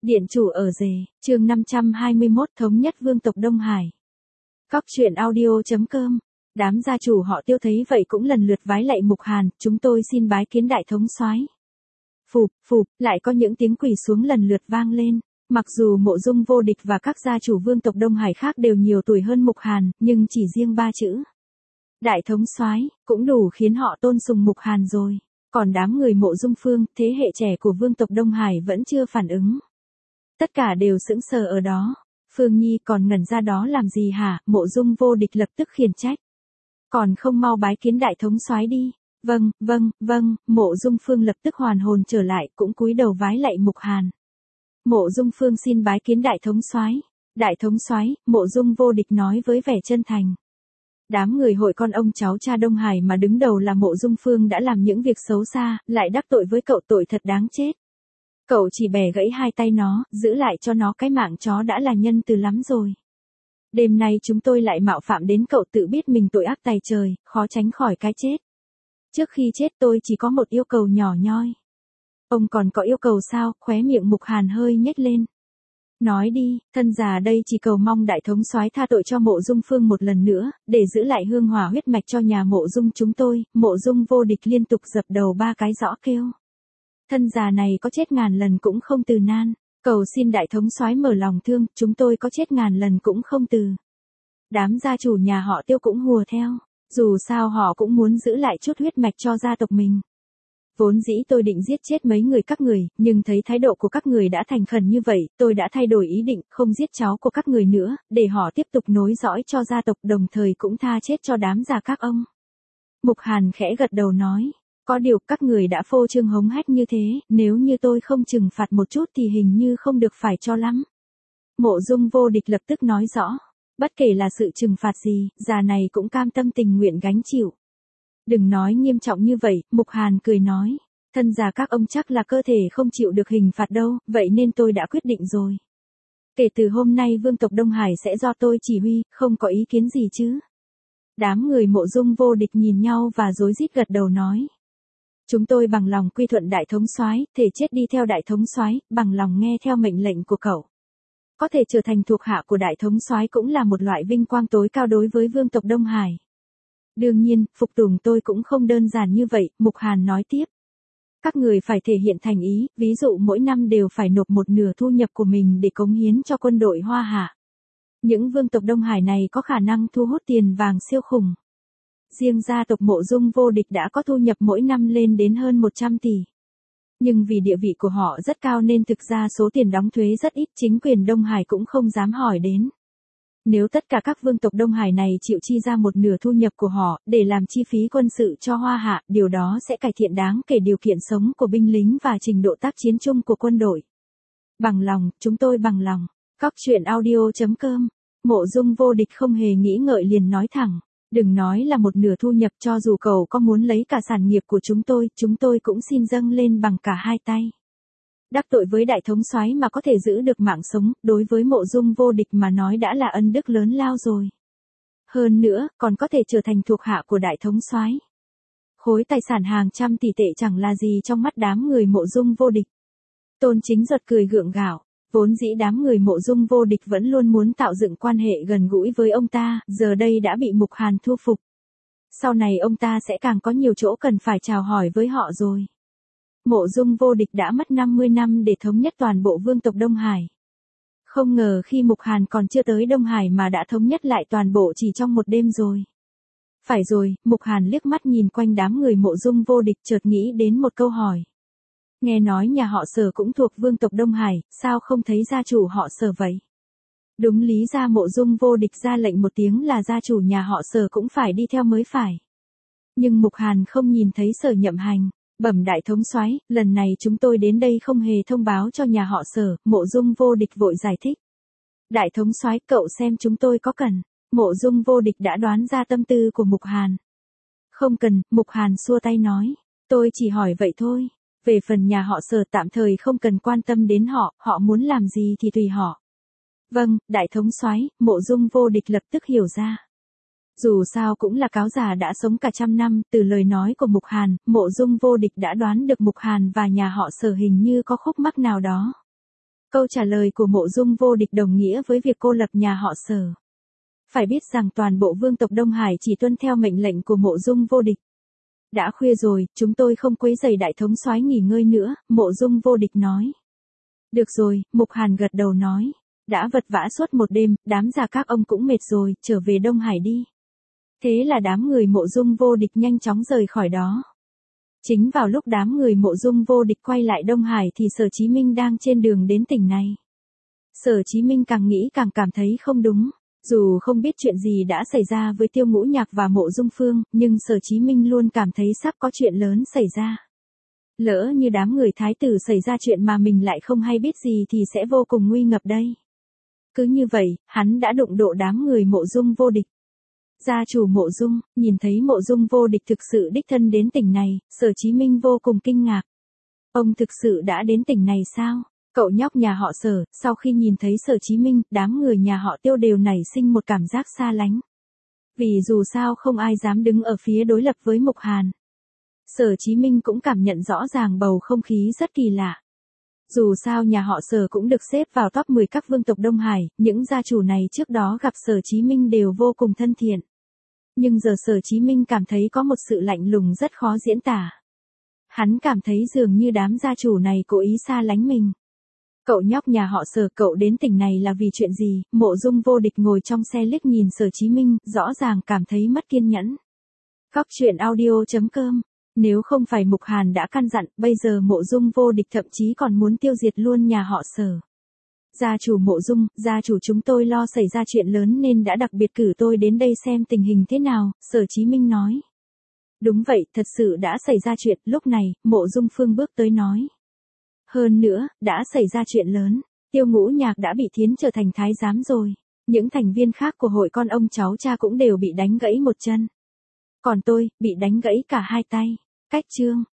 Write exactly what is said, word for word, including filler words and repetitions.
Điện chủ ở rể, chương năm trăm hai mươi mốt thống nhất vương tộc Đông Hải. Cóc truyện audio chấm com. Đám gia chủ họ Tiêu thấy vậy cũng lần lượt vái lạy Mục Hàn, chúng tôi xin bái kiến đại thống soái. Phụp, phụp, lại có những tiếng quỳ xuống lần lượt vang lên. Mặc dù Mộ Dung Vô Địch và các gia chủ vương tộc Đông Hải khác đều nhiều tuổi hơn Mục Hàn, nhưng chỉ riêng ba chữ đại thống soái cũng đủ khiến họ tôn sùng Mục Hàn rồi. Còn đám người Mộ Dung Phương, thế hệ trẻ của vương tộc Đông Hải vẫn chưa phản ứng. Tất cả đều sững sờ ở đó. Phương Nhi còn ngẩn ra đó làm gì hả? Mộ Dung Vô Địch lập tức khiển trách. Còn không mau bái kiến đại thống soái đi. Vâng, vâng, vâng, Mộ Dung Phương lập tức hoàn hồn trở lại, cũng cúi đầu vái lạy Mục Hàn. Mộ Dung Phương xin bái kiến đại thống soái. Đại thống soái, Mộ Dung Vô Địch nói với vẻ chân thành. Đám người hội con ông cháu cha Đông Hải mà đứng đầu là Mộ Dung Phương đã làm những việc xấu xa, lại đắc tội với cậu, tội thật đáng chết. Cậu chỉ bẻ gãy hai tay nó, giữ lại cho nó cái mạng chó đã là nhân từ lắm rồi. Đêm nay chúng tôi lại mạo phạm đến cậu, tự biết mình tội ác tày trời, khó tránh khỏi cái chết. Trước khi chết tôi chỉ có một yêu cầu nhỏ nhoi. Ông còn có yêu cầu sao? Khóe miệng Mục Hàn hơi nhếch lên. Nói đi, thân già đây chỉ cầu mong đại thống soái tha tội cho Mộ Dung Phương một lần nữa, để giữ lại hương hỏa huyết mạch cho nhà Mộ Dung chúng tôi. Mộ Dung Vô Địch liên tục dập đầu ba cái rõ kêu. Thân già này có chết ngàn lần cũng không từ nan, cầu xin đại thống soái mở lòng thương, chúng tôi có chết ngàn lần cũng không từ. Đám gia chủ nhà họ Tiêu cũng hùa theo, dù sao họ cũng muốn giữ lại chút huyết mạch cho gia tộc mình. Vốn dĩ tôi định giết chết mấy người các người, nhưng thấy thái độ của các người đã thành khẩn như vậy, tôi đã thay đổi ý định, không giết cháu của các người nữa, để họ tiếp tục nối dõi cho gia tộc, đồng thời cũng tha chết cho đám già các ông. Mục Hàn khẽ gật đầu nói. Có điều các người đã phô trương hống hách như thế, nếu như tôi không trừng phạt một chút thì hình như không được phải cho lắm. Mộ Dung Vô Địch lập tức nói rõ. Bất kể là sự trừng phạt gì, già này cũng cam tâm tình nguyện gánh chịu. Đừng nói nghiêm trọng như vậy, Mục Hàn cười nói. Thân già các ông chắc là cơ thể không chịu được hình phạt đâu, vậy nên tôi đã quyết định rồi. Kể từ hôm nay vương tộc Đông Hải sẽ do tôi chỉ huy, không có ý kiến gì chứ. Đám người Mộ Dung Vô Địch nhìn nhau và rối rít gật đầu nói. Chúng tôi bằng lòng quy thuận đại thống soái, thể chết đi theo đại thống soái, bằng lòng nghe theo mệnh lệnh của cậu. Có thể trở thành thuộc hạ của đại thống soái cũng là một loại vinh quang tối cao đối với vương tộc Đông Hải. Đương nhiên, phục tùng tôi cũng không đơn giản như vậy, Mục Hàn nói tiếp. Các người phải thể hiện thành ý, ví dụ mỗi năm đều phải nộp một nửa thu nhập của mình để cống hiến cho quân đội Hoa Hạ. Những vương tộc Đông Hải này có khả năng thu hút tiền vàng siêu khủng. Riêng gia tộc Mộ Dung Vô Địch đã có thu nhập mỗi năm lên đến hơn một trăm tỷ. Nhưng vì địa vị của họ rất cao nên thực ra số tiền đóng thuế rất ít, chính quyền Đông Hải cũng không dám hỏi đến. Nếu tất cả các vương tộc Đông Hải này chịu chi ra một nửa thu nhập của họ để làm chi phí quân sự cho Hoa Hạ, điều đó sẽ cải thiện đáng kể điều kiện sống của binh lính và trình độ tác chiến chung của quân đội. Bằng lòng, chúng tôi bằng lòng. Cóc truyện audio chấm com. Mộ Dung Vô Địch không hề nghĩ ngợi liền nói thẳng. Đừng nói là một nửa thu nhập, cho dù cậu có muốn lấy cả sản nghiệp của chúng tôi, chúng tôi cũng xin dâng lên bằng cả hai tay. Đắc tội với đại thống soái mà có thể giữ được mạng sống, đối với Mộ Dung Vô Địch mà nói đã là ân đức lớn lao rồi. Hơn nữa, còn có thể trở thành thuộc hạ của đại thống soái. Khối tài sản hàng trăm tỷ tệ chẳng là gì trong mắt đám người Mộ Dung Vô Địch. Tôn Chính Duật cười gượng gạo. Vốn dĩ đám người Mộ Dung Vô Địch vẫn luôn muốn tạo dựng quan hệ gần gũi với ông ta, giờ đây đã bị Mục Hàn thu phục. Sau này ông ta sẽ càng có nhiều chỗ cần phải chào hỏi với họ rồi. Mộ Dung Vô Địch đã mất năm mươi năm để thống nhất toàn bộ vương tộc Đông Hải. Không ngờ khi Mục Hàn còn chưa tới Đông Hải mà đã thống nhất lại toàn bộ chỉ trong một đêm rồi. Phải rồi, Mục Hàn liếc mắt nhìn quanh đám người Mộ Dung Vô Địch, chợt nghĩ đến một câu hỏi. Nghe nói nhà họ Sở cũng thuộc vương tộc Đông Hải, sao không thấy gia chủ họ Sở vậy? Đúng lý ra Mộ Dung Vô Địch ra lệnh một tiếng là gia chủ nhà họ Sở cũng phải đi theo mới phải. Nhưng Mục Hàn không nhìn thấy Sở Nhậm Hành, bẩm đại thống soái, lần này chúng tôi đến đây không hề thông báo cho nhà họ Sở, Mộ Dung Vô Địch vội giải thích. Đại thống soái, cậu xem chúng tôi có cần? Mộ Dung Vô Địch đã đoán ra tâm tư của Mục Hàn. Không cần, Mục Hàn xua tay nói, tôi chỉ hỏi vậy thôi. Về phần nhà họ Sở tạm thời không cần quan tâm đến họ, họ muốn làm gì thì tùy họ. Vâng, đại thống soái, Mộ Dung Vô Địch lập tức hiểu ra. Dù sao cũng là cáo già đã sống cả trăm năm, từ lời nói của Mục Hàn, Mộ Dung Vô Địch đã đoán được Mục Hàn và nhà họ Sở hình như có khúc mắc nào đó. Câu trả lời của Mộ Dung Vô Địch đồng nghĩa với việc cô lập nhà họ Sở. Phải biết rằng toàn bộ vương tộc Đông Hải chỉ tuân theo mệnh lệnh của Mộ Dung Vô Địch. Đã khuya rồi, chúng tôi không quấy rầy đại thống soái nghỉ ngơi nữa, Mộ Dung Vô Địch nói. Được rồi, Mục Hàn gật đầu nói. Đã vật vã suốt một đêm, đám già các ông cũng mệt rồi, trở về Đông Hải đi. Thế là đám người Mộ Dung Vô Địch nhanh chóng rời khỏi đó. Chính vào lúc đám người Mộ Dung Vô Địch quay lại Đông Hải thì Sở Chí Minh đang trên đường đến tỉnh này. Sở Chí Minh càng nghĩ càng cảm thấy không đúng. Dù không biết chuyện gì đã xảy ra với Tiêu Ngũ Nhạc và Mộ Dung Phương, nhưng Sở Chí Minh luôn cảm thấy sắp có chuyện lớn xảy ra. Lỡ như đám người thái tử xảy ra chuyện mà mình lại không hay biết gì thì sẽ vô cùng nguy ngập đây. Cứ như vậy, hắn đã đụng độ đám người Mộ Dung Vô Địch. Gia chủ Mộ Dung, nhìn thấy Mộ Dung Vô Địch thực sự đích thân đến tỉnh này, Sở Chí Minh vô cùng kinh ngạc. Ông thực sự đã đến tỉnh này sao? Cậu nhóc nhà họ Sở, sau khi nhìn thấy Sở Chí Minh, đám người nhà họ Tiêu đều nảy sinh một cảm giác xa lánh. Vì dù sao không ai dám đứng ở phía đối lập với Mục Hàn. Sở Chí Minh cũng cảm nhận rõ ràng bầu không khí rất kỳ lạ. Dù sao nhà họ Sở cũng được xếp vào top mười các vương tộc Đông Hải, những gia chủ này trước đó gặp Sở Chí Minh đều vô cùng thân thiện. Nhưng giờ Sở Chí Minh cảm thấy có một sự lạnh lùng rất khó diễn tả. Hắn cảm thấy dường như đám gia chủ này cố ý xa lánh mình. Cậu nhóc nhà họ Sở, cậu đến tỉnh này là vì chuyện gì? Mộ Dung Vô Địch ngồi trong xe liếc nhìn Sở Chí Minh, rõ ràng cảm thấy mất kiên nhẫn. Góc truyện audio chấm com. Nếu không phải Mục Hàn đã căn dặn, bây giờ Mộ Dung Vô Địch thậm chí còn muốn tiêu diệt luôn nhà họ Sở. Gia chủ Mộ Dung, gia chủ chúng tôi lo xảy ra chuyện lớn nên đã đặc biệt cử tôi đến đây xem tình hình thế nào, Sở Chí Minh nói. Đúng vậy, thật sự đã xảy ra chuyện, lúc này, Mộ Dung Phương bước tới nói. Hơn nữa, đã xảy ra chuyện lớn, Tiêu Ngũ Nhạc đã bị thiến trở thành thái giám rồi. Những thành viên khác của hội con ông cháu cha cũng đều bị đánh gãy một chân. Còn tôi, bị đánh gãy cả hai tay. Cách chương.